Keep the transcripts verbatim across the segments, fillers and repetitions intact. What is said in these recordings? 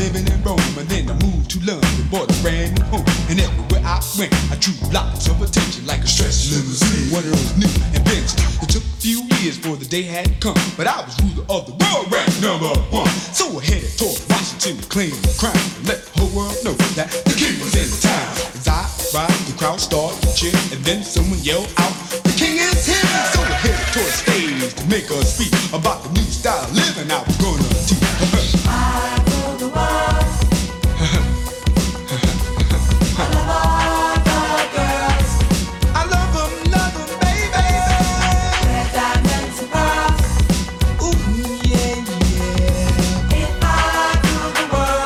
living in Rome, and then I moved to London, bought a brand new home. And everywhere I went, I drew lots of attention, like a stretch limousine, one of those new inventions. It took a few years for the day had come, but I was ruler of the world, ranked number one. So I headed toward Washington to claim the crown, and let the whole world know that the king was in town. As I arrived, the crowd started to cheer, and then someone yelled out, "The king is here!" So I headed toward the stage to make a speech about the new style of living I was gonna teach. I rule the world. I love all the girls. I love them, love them, baby. Wear diamonds and pearls. Ooh, yeah, yeah. If I rule the world.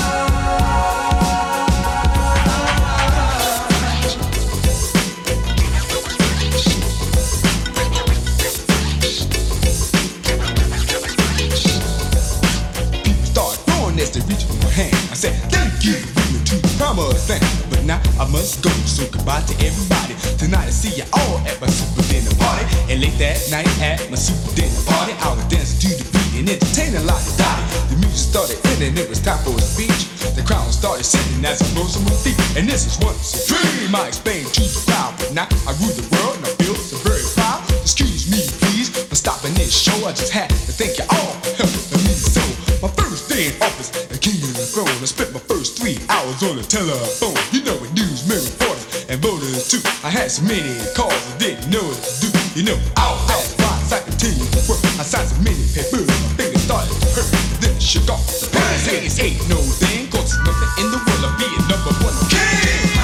People started throwing as they reached for my hand. I said, thank you for bringing me to the promised land. But now I must go, so goodbye to everybody. Tonight I see you all at my super dinner party. And late that night at my super dinner party, I was dancing to the beat and entertaining like a dotty. The music started ending, it was time for a speech. The crowd started singing as I rose on my feet. And this is once a dream I explained to the crowd. But now I rule the world and I feel so very proud. Excuse me please for stopping this show. I just had to thank you all for helping me so. My first day in office, the king of the throne. I spent my first three hours on the telephone. You know it news, me reporters and voters too. I had so many calls I didn't know what to do. You know, out that's why I continued to work. I signed so many papers, my fingers started to hurt. Then I shook off the pen. Say this ain't no thing, cause there's nothing in the world of being number one king.